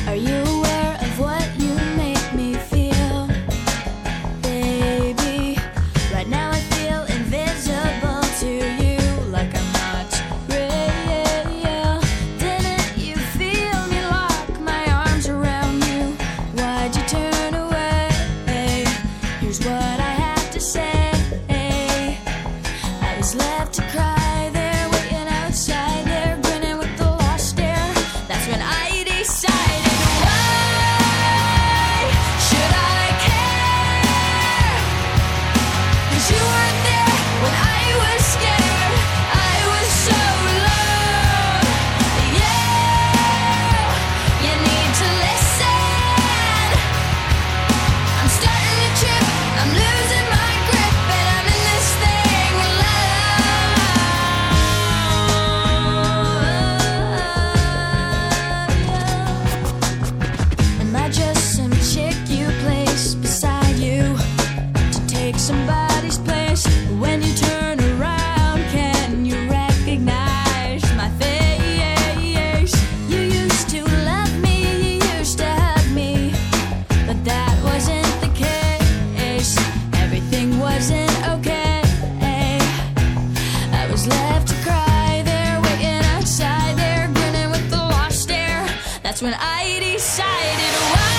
Are you aware of what you make me feel? Baby, right now I feel invisible to you, like I'm not real. Didn't you feel me lock my arms around you? Why'd you turn away? Here's what I have to say. I was left to cry there, waiting outside there, grinning with the lost stare. That's when I decided. You weren't there when I was scared. I was so alone. Yeah, you need to listen. I'm starting to trip, I'm losing my grip, and I'm in this thing alone. Am I just some chick you place beside you to take somebody's place? When you turn around, can you recognize my face? You used to love me, you used to hug me, but that wasn't the case. Everything wasn't okay. I was left to cry there, waiting outside there, grinning with the lost stare. That's when I decided why.